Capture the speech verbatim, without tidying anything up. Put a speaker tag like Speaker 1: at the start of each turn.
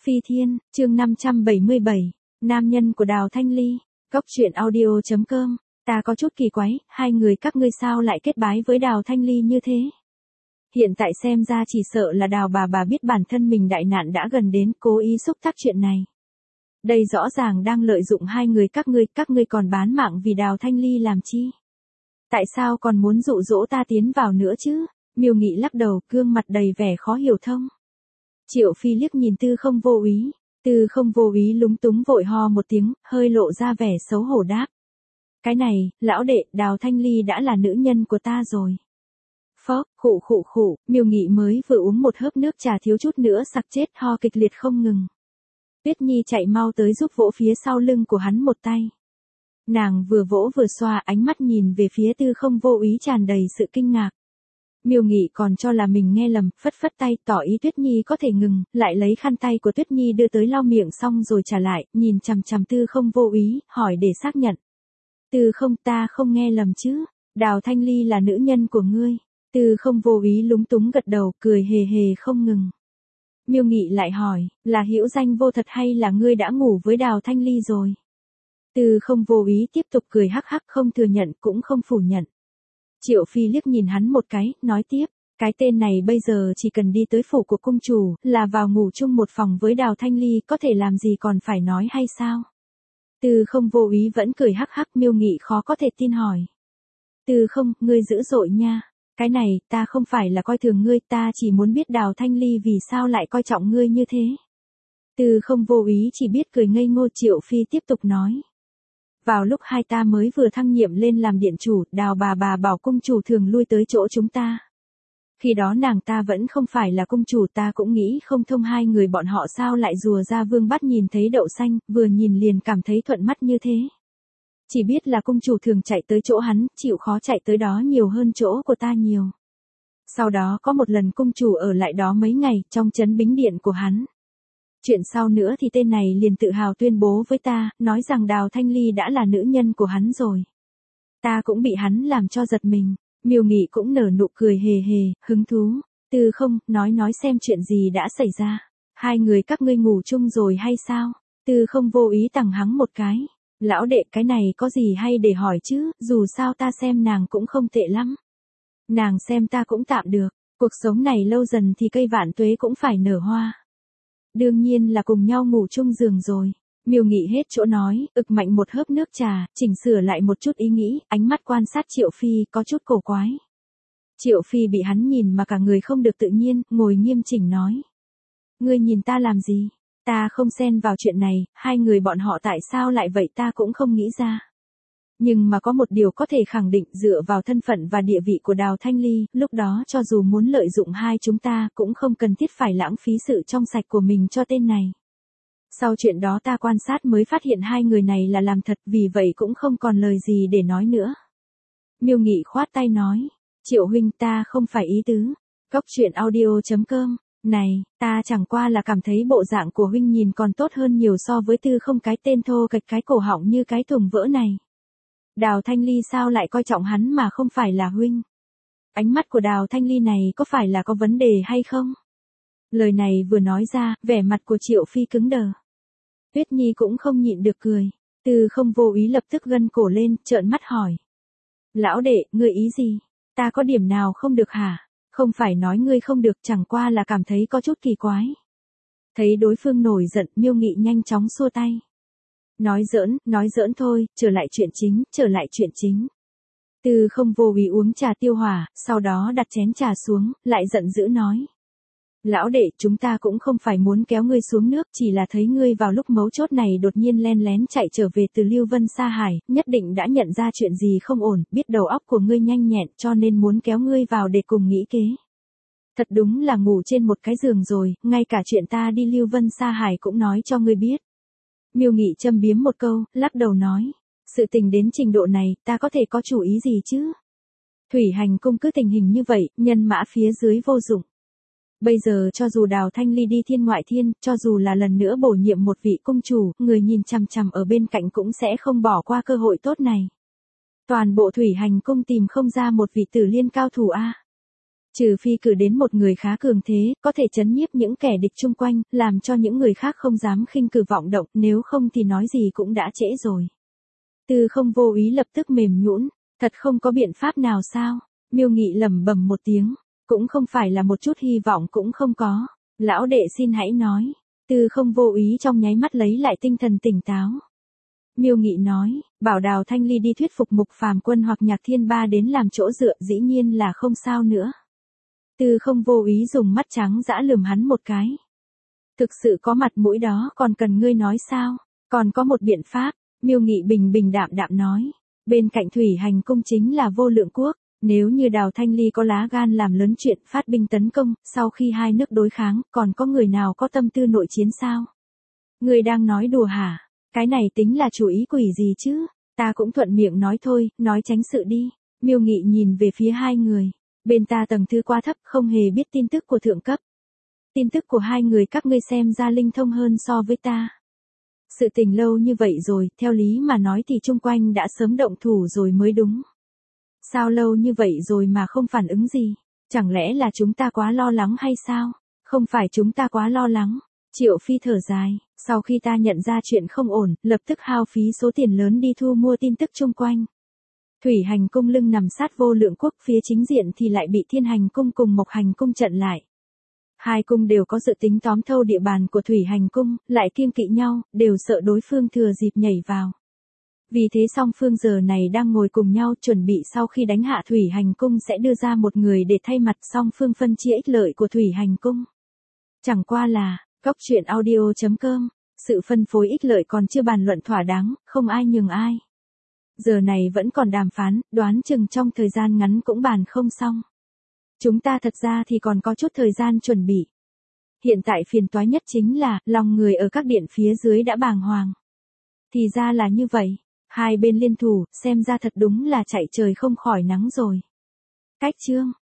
Speaker 1: Phi Thiên, chương năm trăm bảy mươi bảy, nam nhân của Đào Thanh Ly, Cốc truyện audio chấm com, ta có chút kỳ quái, hai người các ngươi sao lại kết bái với Đào Thanh Ly như thế? Hiện tại xem ra chỉ sợ là Đào bà bà biết bản thân mình đại nạn đã gần đến, cố ý xúc tác chuyện này. Đây rõ ràng đang lợi dụng hai người các ngươi, các ngươi còn bán mạng vì Đào Thanh Ly làm chi? Tại sao còn muốn dụ dỗ ta tiến vào nữa chứ? Miêu Nghị lắc đầu, gương mặt đầy vẻ khó hiểu thông. Triệu Phi liếc nhìn Tư Không Vô Úy, Tư Không Vô Úy lúng túng vội ho một tiếng, hơi lộ ra vẻ xấu hổ đáp. Cái này, lão đệ, Đào Thanh Ly đã là nữ nhân của ta rồi. Phó, khụ khụ khụ, Miêu Nghị mới vừa uống một hớp nước trà thiếu chút nữa sặc chết, ho kịch liệt không ngừng. Tuyết Nhi chạy mau tới giúp vỗ phía sau lưng của hắn một tay. Nàng vừa vỗ vừa xoa, ánh mắt nhìn về phía Tư Không Vô Úy tràn đầy sự kinh ngạc. Miêu Nghị còn cho là mình nghe lầm, phất phất tay tỏ ý Tuyết Nhi có thể ngừng, lại lấy khăn tay của Tuyết Nhi đưa tới lau miệng xong rồi trả lại, nhìn chằm chằm Tư Không Vô Úy, hỏi để xác nhận. Tư Không, ta không nghe lầm chứ, Đào Thanh Ly là nữ nhân của ngươi. Tư Không Vô Úy lúng túng gật đầu, cười hề hề không ngừng. Miêu Nghị lại hỏi, là hữu danh vô thật hay là ngươi đã ngủ với Đào Thanh Ly rồi? Tư Không Vô Úy tiếp tục cười hắc hắc, không thừa nhận cũng không phủ nhận. Triệu Phi liếc nhìn hắn một cái, nói tiếp, cái tên này bây giờ chỉ cần đi tới phủ của cung chủ, là vào ngủ chung một phòng với Đào Thanh Ly, có thể làm gì còn phải nói hay sao? Tư Không Vô Úy vẫn cười hắc hắc. Miêu Nghị khó có thể tin hỏi. Tư Không, ngươi dữ dội nha. Cái này, ta không phải là coi thường ngươi, ta chỉ muốn biết Đào Thanh Ly vì sao lại coi trọng ngươi như thế. Tư Không Vô Úy chỉ biết cười ngây ngô. Triệu Phi tiếp tục nói. Vào lúc hai ta mới vừa thăng nhiệm lên làm điện chủ, Đào bà bà bảo cung chủ thường lui tới chỗ chúng ta. Khi đó nàng ta vẫn không phải là cung chủ, ta cũng nghĩ không thông hai người bọn họ sao lại rùa ra vương bắt nhìn thấy đậu xanh, vừa nhìn liền cảm thấy thuận mắt như thế. Chỉ biết là cung chủ thường chạy tới chỗ hắn, chịu khó chạy tới đó nhiều hơn chỗ của ta nhiều. Sau đó có một lần cung chủ ở lại đó mấy ngày, trong trấn Bính Điện của hắn. Chuyện sau nữa thì tên này liền tự hào tuyên bố với ta, nói rằng Đào Thanh Ly đã là nữ nhân của hắn rồi. Ta cũng bị hắn làm cho giật mình. Miêu Nghị cũng nở nụ cười hề hề, hứng thú. Tư Không, nói nói xem chuyện gì đã xảy ra. Hai người các ngươi ngủ chung rồi hay sao? Tư Không Vô Ý tằng hắng một cái. Lão đệ, cái này có gì hay để hỏi chứ, dù sao ta xem nàng cũng không tệ lắm. Nàng xem ta cũng tạm được, cuộc sống này lâu dần thì cây vạn tuế cũng phải nở hoa. Đương nhiên là cùng nhau ngủ chung giường rồi. Miêu Nghị hết chỗ nói, ực mạnh một hớp nước trà, chỉnh sửa lại một chút ý nghĩ, ánh mắt quan sát Triệu Phi, có chút cổ quái. Triệu Phi bị hắn nhìn mà cả người không được tự nhiên, ngồi nghiêm chỉnh nói. Ngươi nhìn ta làm gì? Ta không xen vào chuyện này, hai người bọn họ tại sao lại vậy ta cũng không nghĩ ra. Nhưng mà có một điều có thể khẳng định, dựa vào thân phận và địa vị của Đào Thanh Ly, lúc đó cho dù muốn lợi dụng hai chúng ta cũng không cần thiết phải lãng phí sự trong sạch của mình cho tên này. Sau chuyện đó ta quan sát mới phát hiện hai người này là làm thật, vì vậy cũng không còn lời gì để nói nữa. Miêu Nghị khoát tay nói, Triệu huynh, ta không phải ý tứ. Cốc truyện audio chấm com, này, ta chẳng qua là cảm thấy bộ dạng của huynh nhìn còn tốt hơn nhiều so với Tư Không cái tên thô kệch cái cổ họng như cái thùng vỡ này. Đào Thanh Ly sao lại coi trọng hắn mà không phải là huynh? Ánh mắt của Đào Thanh Ly này có phải là có vấn đề hay không? Lời này vừa nói ra, vẻ mặt của Triệu Phi cứng đờ. Tuyết Nhi cũng không nhịn được cười. Tư Không Vô Ý lập tức gân cổ lên, trợn mắt hỏi. Lão đệ, ngươi ý gì? Ta có điểm nào không được hả? Không phải nói ngươi không được, chẳng qua là cảm thấy có chút kỳ quái. Thấy đối phương nổi giận, Miêu Nghị nhanh chóng xua tay. Nói giỡn, nói giỡn thôi, trở lại chuyện chính, trở lại chuyện chính. Tư Không Vô Ý uống trà tiêu hỏa, sau đó đặt chén trà xuống, lại giận dữ nói. Lão đệ, chúng ta cũng không phải muốn kéo ngươi xuống nước, chỉ là thấy ngươi vào lúc mấu chốt này đột nhiên len lén chạy trở về từ Lưu Vân Sa Hải, nhất định đã nhận ra chuyện gì không ổn, biết đầu óc của ngươi nhanh nhẹn cho nên muốn kéo ngươi vào để cùng nghĩ kế. Thật đúng là ngủ trên một cái giường rồi, ngay cả chuyện ta đi Lưu Vân Sa Hải cũng nói cho ngươi biết. Miêu Nghị châm biếm một câu, lắc đầu nói. Sự tình đến trình độ này, ta có thể có chủ ý gì chứ? Thủy Hành Cung cứ tình hình như vậy, nhân mã phía dưới vô dụng. Bây giờ cho dù Đào Thanh Ly đi thiên ngoại thiên, cho dù là lần nữa bổ nhiệm một vị cung chủ, người nhìn chằm chằm ở bên cạnh cũng sẽ không bỏ qua cơ hội tốt này. Toàn bộ Thủy Hành Cung tìm không ra một vị Tử Liên cao thủ a. Trừ phi cử đến một người khá cường thế, có thể chấn nhiếp những kẻ địch chung quanh, làm cho những người khác không dám khinh cử vọng động, nếu không thì nói gì cũng đã trễ rồi. Tư Không vô ý lập tức mềm nhũn, thật không có biện pháp nào sao? Miêu Nghị lẩm bẩm một tiếng, cũng không phải là một chút hy vọng cũng không có. Lão đệ xin hãy nói. Tư Không vô ý trong nháy mắt lấy lại tinh thần tỉnh táo. Miêu Nghị nói, bảo Đào Thanh Ly đi thuyết phục Mục Phàm Quân hoặc Nhạc Thiên Ba đến làm chỗ dựa, dĩ nhiên là không sao nữa. Tư Không vô ý dùng mắt trắng dã lườm hắn một cái. Thực sự có mặt mũi đó còn cần ngươi nói sao? Còn có một biện pháp. Miêu Nghị bình bình đạm đạm nói, bên cạnh Thủy Hành Cung chính là Vô Lượng Quốc, nếu như Đào Thanh Ly có lá gan làm lớn chuyện phát binh tấn công, sau khi hai nước đối kháng, còn có người nào có tâm tư nội chiến sao? Ngươi đang nói đùa hả? Cái này tính là chủ ý quỷ gì chứ? Ta cũng thuận miệng nói thôi, nói tránh sự đi. Miêu Nghị nhìn về phía hai người, bên ta tầng thứ quá thấp, không hề biết tin tức của thượng cấp. Tin tức của hai người các ngươi xem ra linh thông hơn so với ta. Sự tình lâu như vậy rồi, theo lý mà nói thì chung quanh đã sớm động thủ rồi mới đúng. Sao lâu như vậy rồi mà không phản ứng gì? Chẳng lẽ là chúng ta quá lo lắng hay sao? Không phải chúng ta quá lo lắng. Triệu Phi thở dài, sau khi ta nhận ra chuyện không ổn, lập tức hao phí số tiền lớn đi thu mua tin tức chung quanh. Thủy Hành Cung lưng nằm sát Vô Lượng Quốc, phía chính diện thì lại bị Thiên Hành Cung cùng Mộc Hành Cung chặn lại. Hai cung đều có dự tính tóm thâu địa bàn của Thủy Hành Cung, lại kiêng kỵ nhau, đều sợ đối phương thừa dịp nhảy vào. Vì thế song phương giờ này đang ngồi cùng nhau chuẩn bị sau khi đánh hạ Thủy Hành Cung sẽ đưa ra một người để thay mặt song phương phân chia ích lợi của Thủy Hành Cung. Chẳng qua là, góc truyện audio chấm com, sự phân phối ích lợi còn chưa bàn luận thỏa đáng, không ai nhường ai. Giờ này vẫn còn đàm phán, đoán chừng trong thời gian ngắn cũng bàn không xong. Chúng ta thật ra thì còn có chút thời gian chuẩn bị. Hiện tại phiền toái nhất chính là, lòng người ở các điện phía dưới đã bàng hoàng. Thì ra là như vậy, hai bên liên thủ, xem ra thật đúng là chạy trời không khỏi nắng rồi. Cách chương